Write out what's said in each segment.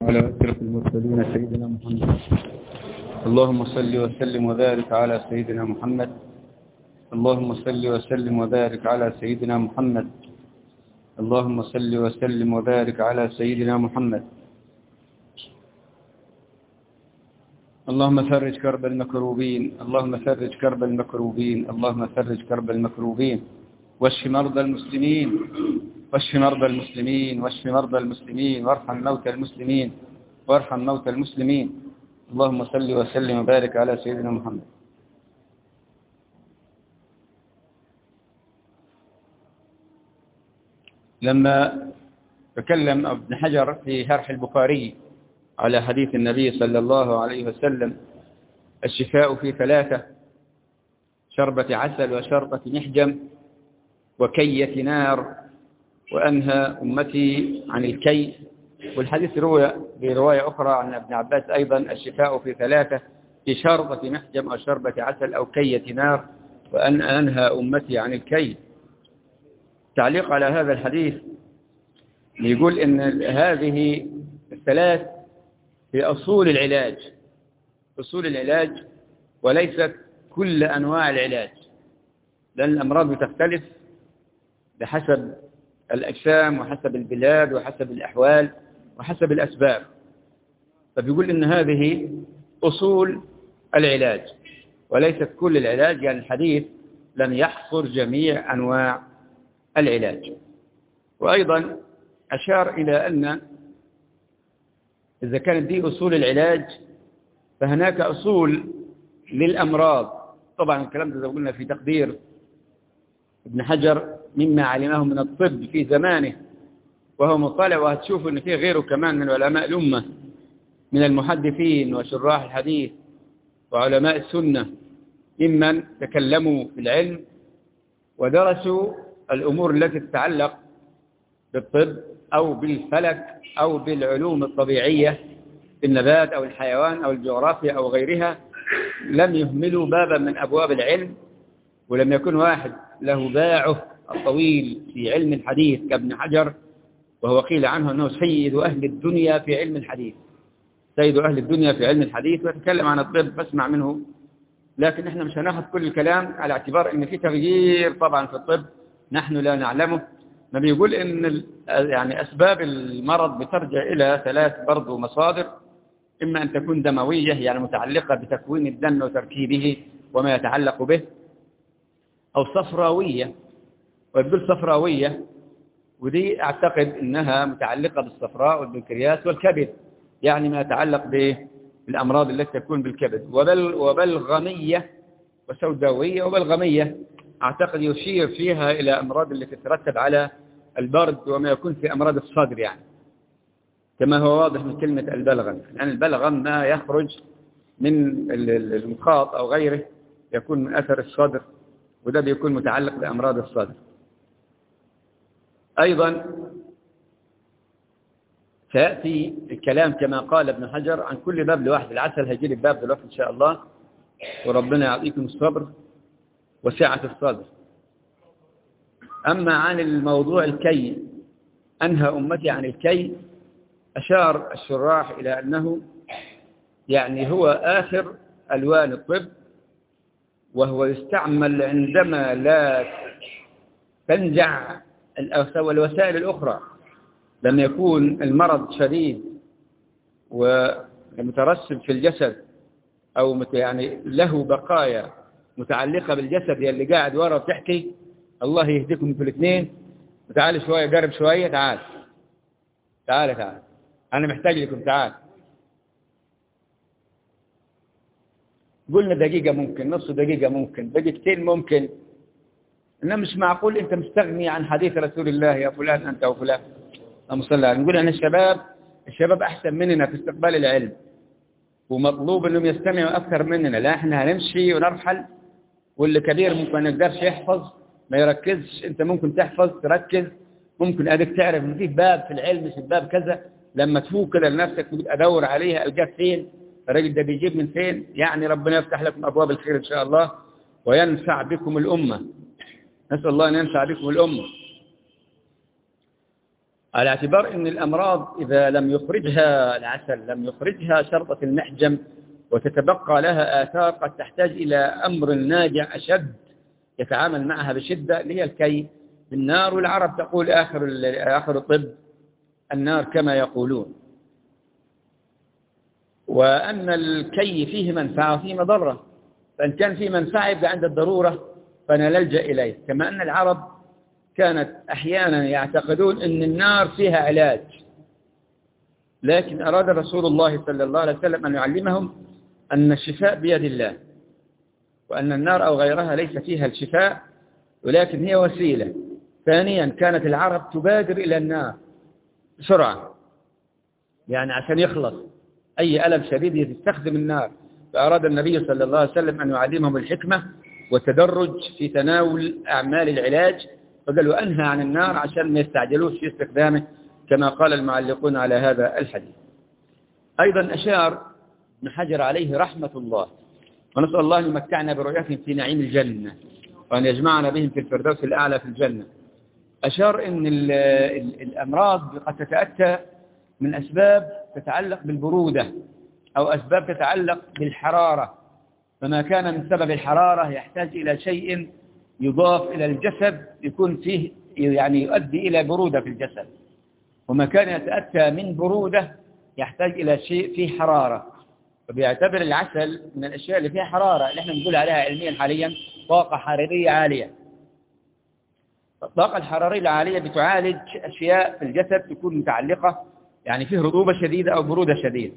على أشرف المرسلين سيدنا محمد. اللهم صل وسلم وبارك على سيدنا محمد. اللهم صل وسلم وبارك على سيدنا محمد. اللهم صل وسلم وبارك على سيدنا محمد. اللهم فرج كرب المكروبين. اللهم فرج كرب المكروبين. اللهم فرج كرب المكروبين. واشف مرضى المسلمين. واشف مرضى المسلمين. واشف مرضى المسلمين وارحم موتى المسلمين. وارحم موتى المسلمين. اللهم صل وسلم وبارك على سيدنا محمد. لما تكلم ابن حجر في شرح البخاري على حديث النبي صلى الله عليه وسلم الشفاء في 3: شربة عسل وشربة محجم وكية نار وأنهى أمتي عن الكي. والحديث روى برواية أخرى عن ابن عباس أيضا الشفاء في 3: في شربة محجم أو شربة عسل أو كية نار وأن أنهى أمتي عن الكي. تعليق على هذا الحديث يقول إن هذه الثلاث هي أصول العلاج، أصول العلاج وليست كل أنواع العلاج، لأن الأمراض بتختلف بحسب الأجسام وحسب البلاد وحسب الأحوال وحسب الأسباب. فبيقول إن هذه أصول العلاج وليست كل العلاج، يعني الحديث لم يحصر جميع أنواع العلاج. وأيضا أشار إلى أن إذا كانت دي أصول العلاج فهناك أصول للأمراض. طبعا الكلام ده قلنا في تقدير ابن حجر مما علمه من الطب في زمانه وهو مطلع، وهتشوف أن فيه غيره كمان من علماء الأمة من المحدثين وشراح الحديث وعلماء السنة ممن تكلموا في العلم ودرسوا الأمور التي تتعلق بالطب أو بالفلك أو بالعلوم الطبيعية النبات أو الحيوان أو الجغرافيا أو غيرها. لم يهملوا بابا من أبواب العلم، ولم يكن واحد له باعه الطويل في علم الحديث كابن حجر، وهو قيل عنه أنه سيد أهل الدنيا في علم الحديث، سيد أهل الدنيا في علم الحديث، ويتكلم عن الطب فاسمع منه. لكن احنا مش هناخذ كل الكلام على اعتبار ان في تغيير طبعا في الطب نحن لا نعلمه. ما بيقول ان يعني اسباب المرض بترجع الى 3 برضو مصادر: اما ان تكون دمويه يعني متعلقه بتكوين الدم وتركيبه وما يتعلق به، او صفراويه. ويقول صفراويه ودي اعتقد انها متعلقه بالصفراء والبنكرياس والكبد، يعني ما يتعلق بالامراض التي تكون بالكبد. وبلغميه وسوداويه. وبلغميه أعتقد يشير فيها إلى أمراض التي تترتب على البرد وما يكون في أمراض الصدر، يعني كما هو واضح من كلمة البلغم. يعني البلغم ما يخرج من المخاط أو غيره يكون من أثر الصدر، وده بيكون متعلق بأمراض الصدر. أيضا سيأتي الكلام كما قال ابن حجر عن كل باب لوحده. العسل هيجي الباب دلوقتي إن شاء الله، وربنا يعطيكم الصبر وسعة الصدر. أما عن الموضوع الكي، أنهى أمتي عن الكي، أشار الشراح إلى أنه يعني هو آخر ألوان الطب، وهو يستعمل عندما لا تنجع الوسائل الأخرى، لما يكون المرض شديد ومترسب في الجسد أو يعني له بقايا متعلقة بالجسد اللي قاعد ورا بتحكي. الله يهديكم في الاثنين، وتعال شوية قرب شوية، تعال أنا محتاج لكم، تعال. قلنا دقيقة ممكن، نص دقيقة ممكن، دقيقتين ممكن، إنه مش معقول أنت مستغني عن حديث رسول الله يا فلان أنت وفلان. اللهم صل على. نقول أن الشباب أحسن مننا في استقبال العلم، ومطلوب أنهم يستمعوا أكثر مننا. لا إحنا هنمشي ونرحل، واللي كبير ممكن ما يقدرش يحفظ ما يركزش، انت ممكن تحفظ تركز، ممكن اديك تعرف ان في باب في العلم مش باب كذا، لما تفوق كده لنفسك ادور عليها القاك فين، الراجل ده بيجيب من فين. يعني ربنا يفتح لكم ابواب الخير ان شاء الله وينفع بكم الامه. نسال الله ان ينفع بكم الامه. على اعتبار أن الأمراض إذا لم يخرجها العسل لم يخرجها شربة المحجم وتتبقى لها آثار قد تحتاج إلى أمر ناجع أشد يتعامل معها بشدة، اللي هي الكي بالنار. والعرب تقول آخر الطب النار كما يقولون. وأن الكي فيه منفعة وفيه مضرة، فإن كان فيه منفعة يبقى عند الضرورة فنلجأ إليه. كما أن العرب كانت أحيانا يعتقدون أن النار فيها علاج، لكن أراد رسول الله صلى الله عليه وسلم أن يعلمهم أن الشفاء بيد الله، وأن النار أو غيرها ليس فيها الشفاء ولكن هي وسيلة. ثانيا كانت العرب تبادر إلى النار بسرعة، يعني عشان يخلص أي ألم شديد تستخدم النار. فأراد النبي صلى الله عليه وسلم أن يعلمهم الحكمة والتدرج في تناول أعمال العلاج، فقال وأنهى عن النار عشان ما يستعجلوش في استخدامه كما قال المعلقون على هذا الحديث. أيضا أشار ابن حجر عليه رحمة الله، ونسأل الله أن يمتعنا برؤيتهم في نعيم الجنة وأن يجمعنا بهم في الفردوس الأعلى في الجنة. أشار أن الأمراض قد تتأتى من أسباب تتعلق بالبرودة أو أسباب تتعلق بالحرارة، فما كان من سبب الحرارة يحتاج إلى شيء يضاف إلى الجسد يكون فيه يعني يؤدي إلى برودة في الجسد، وما كان يتأتى من برودة يحتاج إلى شيء فيه حرارة. فبيعتبر العسل من الأشياء اللي فيها حرارة اللي احنا بنقول عليها علميا حاليا طاقة حرارية عالية. الطاقة الحرارية العالية بتعالج أشياء في الجسد تكون متعلقة يعني فيه رطوبة شديدة أو برودة شديدة،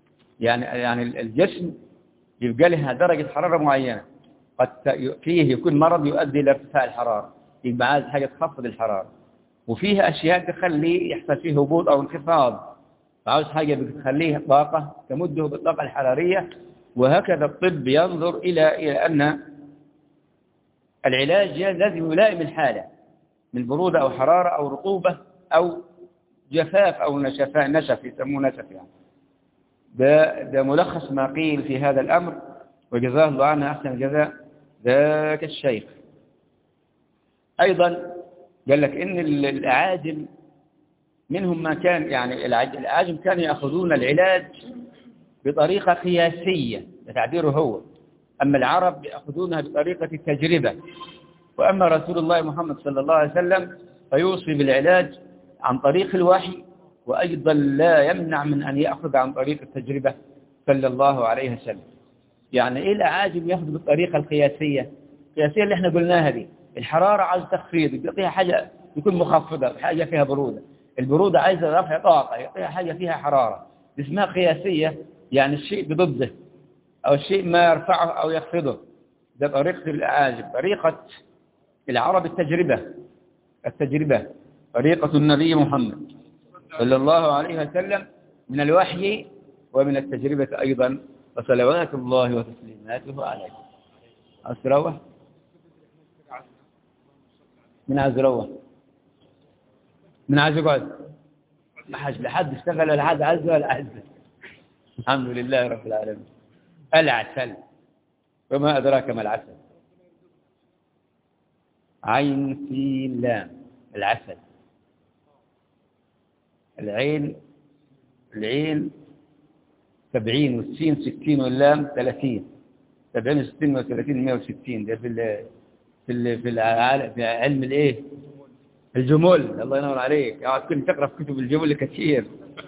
يعني الجسم يبقى لها درجة حرارة معينة، قد فيه يكون مرض يؤدي إلى ارتفاع الحرارة، يبقى عايز حاجة تخفض الحرارة. وفيها أشياء تخليه يحصل فيه هبوط أو انخفاض، فعاوز حاجة بتخليه طاقة تمده بالطاقة الحرارية. وهكذا الطب ينظر إلى أن العلاج لازم يلائم الحالة من برودة أو حرارة أو رطوبة أو جفاف أو نشف يسموه نشف يعني. ده ملخص ما قيل في هذا الأمر، وجزاه الله عنه أحسن الجزاء ذاك الشيخ. أيضا قال لك إن الأعاجم منهم ما كان يعني الأعاجم كانوا يأخذون العلاج بطريقة قياسية تعبيره هو، أما العرب يأخذونها بطريقة التجربة. وأما رسول الله محمد صلى الله عليه وسلم فيوصي بالعلاج عن طريق الوحي، وأيضا لا يمنع من أن يأخذ عن طريق التجربة صلى الله عليه وسلم. يعني إيه الأعاجم يأخذ بالطريقة القياسية؟ القياسية اللي احنا قلناها دي، الحرارة عايز تخفيض يعطيها حاجة يكون مخفضة، حاجة فيها برودة. البرودة عايزة رفع طاقة يعطيها حاجة فيها حرارة، اسمها قياسية، يعني الشيء بضده أو الشيء ما يرفعه أو يخفضه. ده طريقة الأعاجم. طريقة العرب التجربة طريقة النبي محمد صلى الله عليه وسلم من الوحي ومن التجربة أيضا، وصلوات الله وتسليماته عليه. أسروه من عزروه من عزقود لحد اشتغل ولا حد عز ولا عز. الحمد لله رب العالمين. العسل، وما أدراك ما العسل؟ عين في لام، العسل. العين 70 والسين 60 واللام 30. 70 و60 و30 160. ده في علم الايه؟ الجمل. الله ينور عليك، كنت تقرا في كتب الجمل كثير.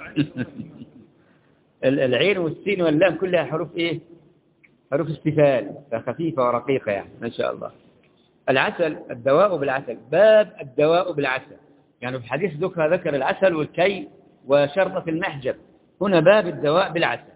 العين والسين واللام كلها حروف ايه؟ حروف استفهام، فخفيفه ورقيقه يعني ما شاء الله. العسل، الدواء بالعسل، باب الدواء بالعسل. يعني في الحديث ذكر العسل والكي وشربة المحجب، هنا باب الدواء بالعسل.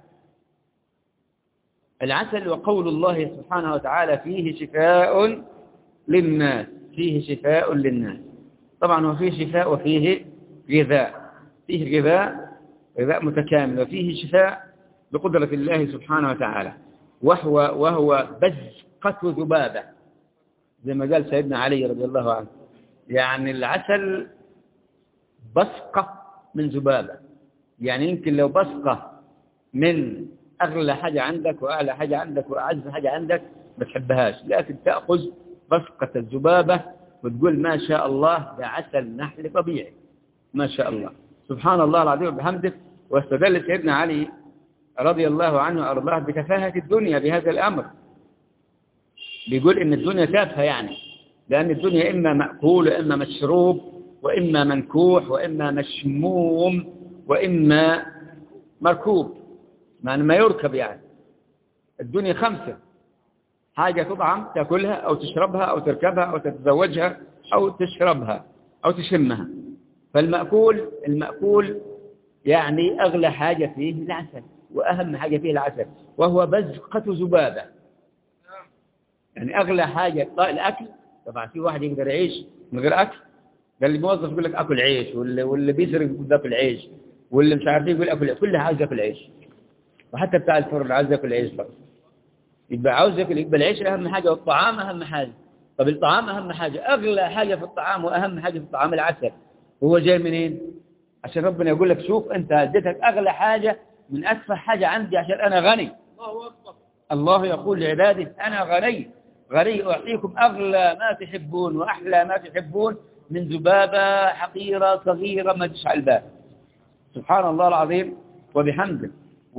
العسل وقول الله سبحانه وتعالى فيه شفاء للناس، فيه شفاء للناس. طبعا وفيه شفاء وفيه غذاء، فيه غذاء متكامل، وفيه شفاء بقدرة الله سبحانه وتعالى. وهو بزقة ذبابة زي ما قال سيدنا علي رضي الله عنه، يعني العسل بصقة من ذبابة. يعني يمكن لو بصقة من أغلى حاجة عندك وأعلى حاجة عندك وأعز حاجة عندك ما تحبهاش، لكن تأخذ بصقة الذبابة وتقول ما شاء الله ده عسل نحل طبيعي ما شاء الله، سبحان الله العظيم وبحمده. واستدل سيدنا علي رضي الله عنه وأرضاه بتفاهة الدنيا بهذا الأمر، بيقول إن الدنيا تافهة يعني، لأن الدنيا إما مأكول وإما مشروب وإما منكوح وإما مشموم وإما مركوب، معنى ما يركب يعني. الدنيا 5: حاجة تطعم تأكلها أو تشربها أو تركبها أو تتزوجها أو تشربها أو تشمها. المأكول يعني أغلى حاجة فيه العسل، وأهم حاجة فيه العسل، وهو بزقة ذبابة. يعني أغلى حاجة الأكل. طبعا في واحد يقدر يعيش من غير أكل، ده اللي موظف يقول لك أكل عيش، واللي بيسرق يقول أكل عيش، واللي مش عارف يقول أكل عيش، كل عاوز يأكل عيش، وحتى بتاع الفرن عاوز يأكل عيش برضه. يبقى عاوز يأكل، يبقى العيش أهم حاجة والطعام أهم حاجة. طب الطعام أهم حاجة، أغلى حاجة في الطعام وأهم حاجة في الطعام العسل. هو جاي منين؟ عشان ربنا يقول لك شوف أنت اديتك أغلى حاجة من أسفه حاجة عندي عشان أنا غني. الله يقول لعباده أنا غني أعطيكم أغلى ما تحبون وأحلى ما تحبون من ذبابة حقيرة صغيرة ما تشعل الباب. سبحان الله العظيم وبحمده.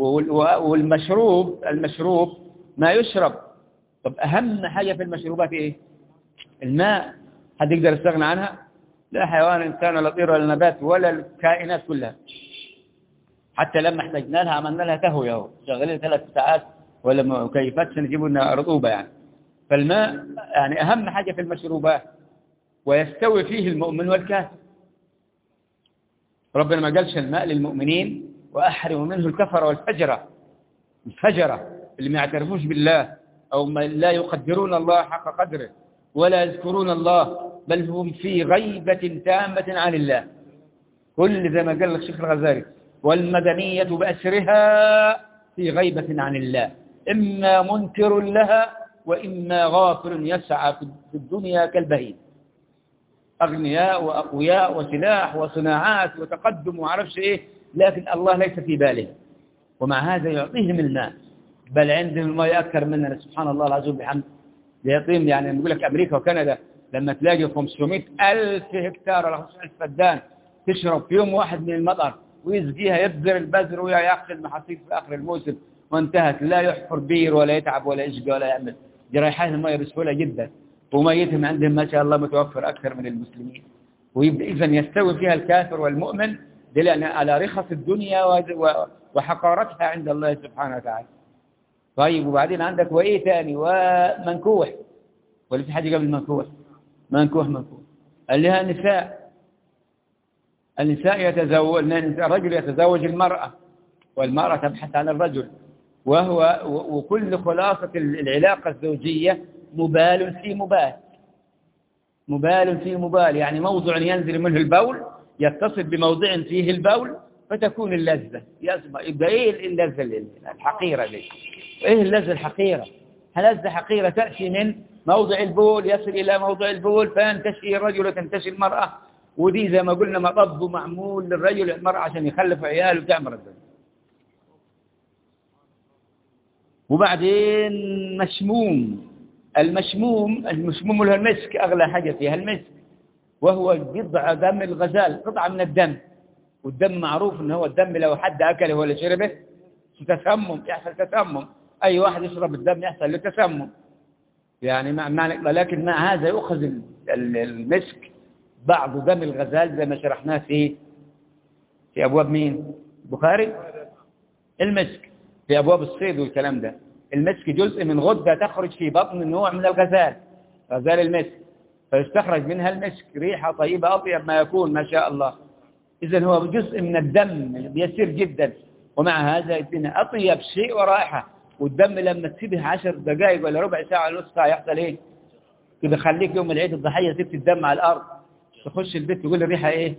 المشروب ما يشرب. طب أهم حاجة في المشروبات إيه؟ الماء. حد يقدر يستغنى عنها؟ لا حيوان إنسان ولا طير ولا نبات ولا الكائنات كلها. حتى لما احتاجنا لها عملنا لها تهوية اهو، شغالين 3 ساعات ولا مكيفات عشان يجيبوا لنا رطوبة يعني. فالماء يعني أهم حاجة في المشروبات، ويستوي فيه المؤمن والكافر. ربنا ما قالش الماء للمؤمنين وأحرم منه الكفر والفجرة. الفجرة اللي ما يعترفوش بالله أو ما لا يقدرون الله حق قدره ولا يذكرون الله، بل هم في غيبة تامة عن الله. كل زي ما قال الشيخ الغزالي، والمدنية بأسرها في غيبة عن الله، إما منكر لها وإما غافل يسعى في الدنيا كالبهيم، أغنياء وأقوياء وسلاح وصناعات وتقدم وعرفش إيه، لكن الله ليس في باله، ومع هذا يعطيهم الماء، بل عندهم الماء أكثر مننا. سبحان الله العظيم بحمد. يعطيهم يعني نقول لك أمريكا وكندا لما تلاقي 500,000 هكتار ولا 500,000 فدان تشرب في يوم واحد من المطر ويزقيها، يبذر البذر ويأخذ المحاصيل في آخر الموسم وانتهت، لا يحفر بير ولا يتعب ولا يشقى ولا يعمل، جرايحات الماء بسهولة جدا، وميتهم عندهم ما شاء الله متوفر أكثر من المسلمين. ويبدأ إذن يستوي فيها الكافر والمؤمن دليل على رخص الدنيا وحقارتها عند الله سبحانه وتعالى. طيب وبعدين عندك وإيه ثاني؟ ومنكوح، ولا في حاجة قبل منكوح اللي هي النساء يتزوج، الرجل يتزوج المرأة والمرأة تبحث عن الرجل، وكل خلاصة العلاقة الزوجية مبال في مبال، يعني موضع ينزل منه البول يتصل بموضع فيه البول فتكون اللذة. يبقى إيه اللذة الحقيرة دي؟ إيه اللذة الحقيرة؟ لذة حقيرة تأتي من موضع البول يصل إلى موضع البول فينتشي الرجل وتنتشي المرأة، ودي زي ما قلنا مطب معمول للرجل والمرأة عشان يخلف عيال وتعمر الدنيا. وبعدين المشموم اللي هو المسك، أغلى حاجة فيها المسك، وهو قطعة دم الغزال، قطعة من الدم. والدم معروف إن هو الدم لو حد أكله ولا شربه يحصل تسمم. أي واحد يشرب الدم يحصل له تسمم يعني. لكن مع هذا يؤخذ المسك بعض دم الغزال زي ما شرحناه في أبواب مين؟ البخاري. المسك في أبواب الصيد والكلام ده. المسك جزء من غدة تخرج في بطن نوع من غزال المسك، فيستخرج منها المسك، ريحة طيبة أطيب ما يكون ما شاء الله. إذن هو جزء من الدم يسير جدا، ومع هذا يدينا أطيب شيء ورائحة. والدم لما تسيبه 10 دقائق ولا ربع ساعة ولا نص ساعة يحصل إيه؟ كده خليك يوم العيد الضحية سبت الدم على الأرض، تخش البيت تقول الريحة إيه؟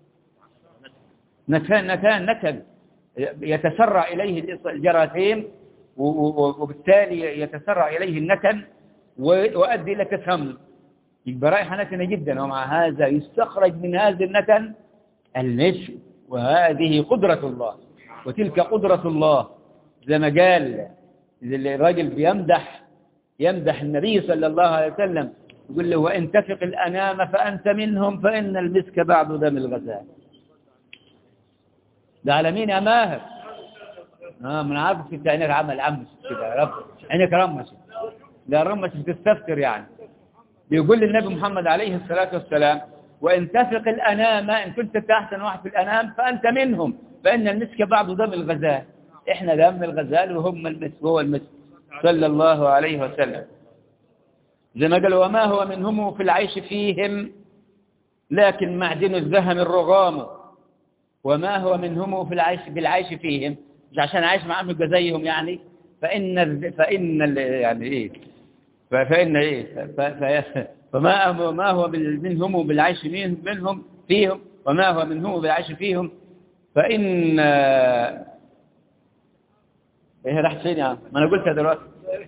نتن يتسرع إليه الجراثيم، وبالتالي يتسرع إليه النتن ويؤدي إلى تسمم. يبقى رائحة نتنة جدا، ومع هذا يستخرج من هذا النتن المسك. وهذه قدرة الله، وتلك قدرة الله زي ما قال الراجل يمدح النبي صلى الله عليه وسلم، يقول له وإن تفق الأنام فأنت منهم فإن المسك بعد دم الغزال. ده على مين يا ماهر؟ من عارف انت عينك عمس كده يا رب، عينك رمست. لا رمست بتستفتر يعني. بيقول للنبي محمد عليه الصلاة والسلام: وإن تفق الأنام، إن كنت أحسن واحد في الأنام فأنت منهم، فإن المسك بعض دم الغزال. إحنا دم الغزال وهم المسك، هو المسك صلى الله عليه وسلم. زي ما قال: وما هو منهم في العيش فيهم لكن معدن الذهب الرغام. وما هو منهم في العيش فيهم، مش عشان عايش معهم يبقى زيهم يعني. يعني ايه فإن ايه فما هو منهم بالعيش منهم فيهم، وما هو منهم بالعيش فيهم فإن ايه راح فين يا عم؟ ما انا قلتها دلوقتي.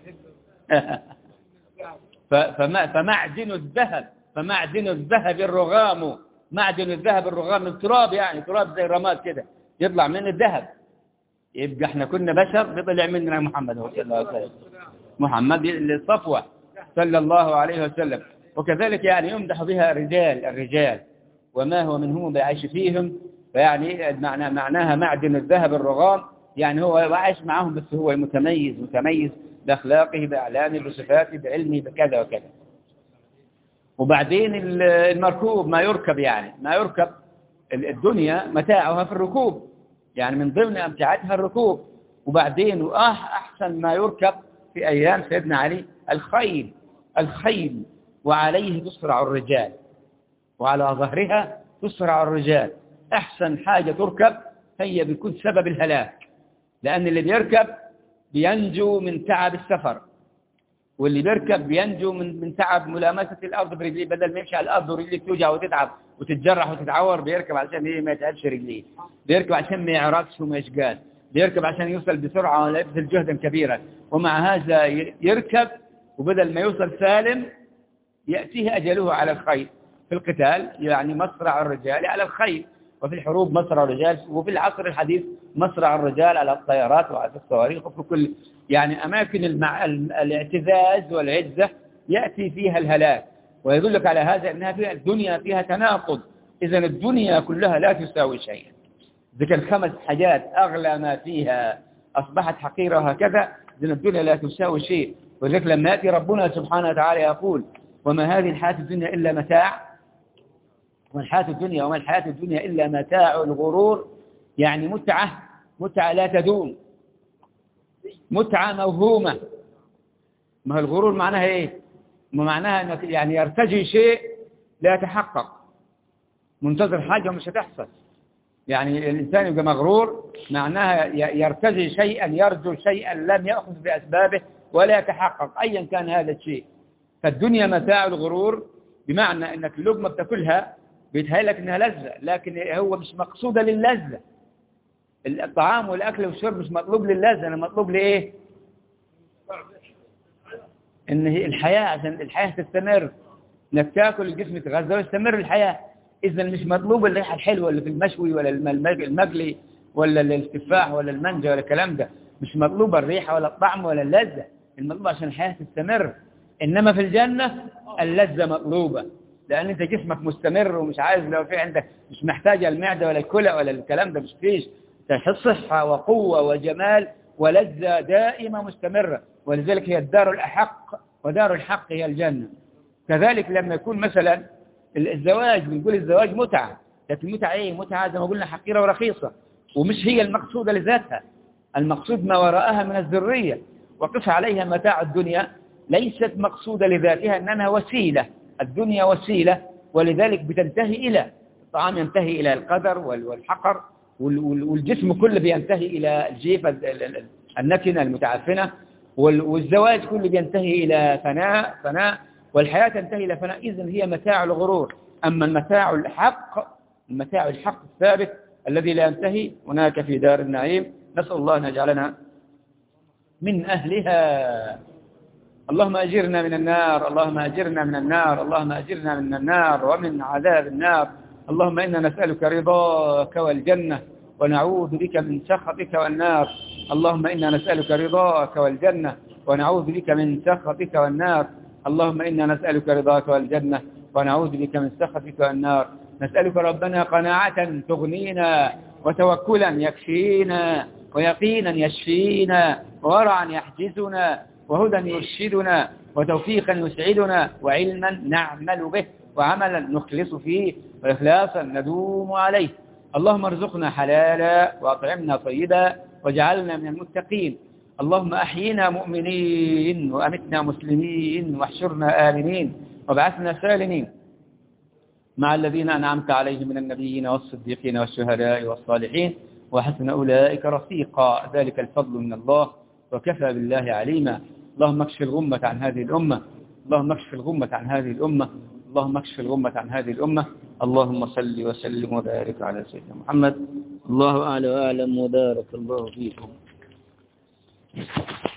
فمعدن الذهب الرغام. معدن الذهب الرغام التراب، يعني تراب زي الرماد كده يطلع من الذهب. يبقى احنا كنا بشر بيطلع مننا محمد صلى الله عليه وسلم، محمد الصفوة صلى الله عليه وسلم. وكذلك يعني يمدح بها الرجال. وما هو منهم بعيش فيهم، فيعني معناها معدن الذهب الرغام، يعني هو عايش معهم بس هو متميز بأخلاقه، بأعلامه، بصفاته، بعلمه، بكذا وكذا. وبعدين المركوب ما يركب، يعني ما يركب. الدنيا متاعها في الركوب، يعني من ضمن أمتعتها الركوب. وبعدين أحسن ما يركب في أيام سيدنا علي الخيل، وعليه تسرع الرجال، وعلى ظهرها تسرع الرجال. أحسن حاجة تركب هي بيكون سبب الهلاك، لأن اللي بيركب بينجو من تعب السفر، واللي بيركب بينجو من تعب ملامسة الأرض برجليه. بدل ما يمشي على الأرض ورجليه توجع وتتعب وتتجرح وتتعور، بيركب عشان ايه؟ ما يتعبش رجليه. بيركب عشان ما يعرقش وما يشقاش. بيركب عشان يوصل بسرعة ولا يبذل جهدا كبيرا. ومع هذا يركب، وبدل ما يوصل سالم يأتيه أجله على الخيل. في القتال يعني مصرع الرجال على الخيل، وفي الحروب مصرع الرجال، وفي العصر الحديث مصرع الرجال على الطيارات وعلى الصواريخ، وفي كل يعني أماكن الاعتزاز والعزة يأتي فيها الهلاك. ويدلك على هذا أنها فيها الدنيا فيها تناقض. إذا الدنيا كلها لا تساوي شيئا. إذا كان 5 حاجات أغلى ما فيها أصبحت حقيرة هكذا، إذا الدنيا لا تساوي شيء. وذلك لما يأتي ربنا سبحانه وتعالى يقول: وما هذه الحياة الدنيا إلا متاع، وما الحياة الدنيا إلا متاع الغرور، يعني متعة لا تدوم، متعة موهومة. ما هو الغرور معناها إيه؟ معناها أنه يعني يرتجي شيء لا يتحقق، منتظر حاجة مش هتحصل. يعني الإنسان يبقى مغرور معناها يرتجي شيئا، يرجو شيئا لم يأخذ بأسبابه ولا يتحقق أيا كان هذا الشيء. فالدنيا متاع الغرور، بمعنى أنك اللقمة بتاكلها بيتهيألك أنها لذة، لكن هو مش مقصودة للذة. الطعام والأكل والشرب مش مطلوب للذة، أنا مطلوب لإيه؟ إن الحياة، عشان الحياة تستمر، إنك تاكل الجسم يتغذى ويستمر الحياة. إذا مش مطلوب الريحة الحلوة اللي في المشوي ولا المقلي ولا التفاح ولا المانجا ولا الكلام ده، مش مطلوب الريحة ولا الطعم ولا اللذة. المطلوب عشان الحياة تستمر. إنما في الجنة اللذة مطلوبة، لأن أنت جسمك مستمر ومش عايز، لو في عندك مش محتاجة المعدة ولا الكلى ولا الكلام ده، مش فيش. تحس صحة وقوة وجمال ولذة دائمة مستمرة. ولذلك هي الدار الأحق، ودار الحق هي الجنة. كذلك لما يكون مثلا الزواج، بنقول الزواج متعة، لكن المتعة ايه؟ متعة زي ما قلنا حقيرة ورخيصة، ومش هي المقصودة لذاتها. المقصود ما وراءها من الذرية. وقف عليها متاع الدنيا ليست مقصودة لذاتها، إنها وسيلة. الدنيا وسيلة، ولذلك بتنتهي إلى الطعام، ينتهي إلى القدر والحقر، والجسم كله بينتهي إلى الجيفة النتنة المتعفنة، والزواج كله بينتهي إلى فناء، والحياة تنتهي إلى فناء. إذن هي متاع الغرور. أما المتاع الحق الثابت الذي لا ينتهي هناك في دار النعيم. نسأل الله أن يجعلنا من أهلها. اللهم أجرنا من النار، اللهم أجرنا من النار، اللهم أجرنا من النار ومن عذاب النار. اللهم إنا نسألك رضاك والجنة، ونعوذ بك من سخطك والنار. اللهم إنا نسألك رضاك والجنة، ونعوذ بك من سخطك والنار. اللهم إنا نسألك رضاك والجنة، ونعوذ بك من سخطك والنار. نسألك ربنا قناعة تغنينا وتوكلا يكفينا، ويقينا يشفينا، وورعا يحجزنا، وهدى يرشدنا، وتوفيقا يسعدنا، وعلما نعمل به، وعملا نخلص فيه، وإخلاصا ندوم عليه. اللهم ارزقنا حلالا، وأطعمنا طيبا، واجعلنا من المتقين. اللهم أحينا مؤمنين، وأمتنا مسلمين، واحشرنا آمنين، وابعثنا سالمين مع الذين أنعمت عليهم من النبيين والصديقين والشهداء والصالحين، وحسن أولئك رفيقا. ذلك الفضل من الله، وكفى بالله عليما. اللهم اكشف الغمة عن هذه الأمة، اللهم اكشف الغمة عن هذه الأمة، اللهم اكشف الغمة عن هذه الأمة. اللهم صل وسلم وبارك على سيدنا محمد. الله أعلى وأعلم، وبارك الله فيكم.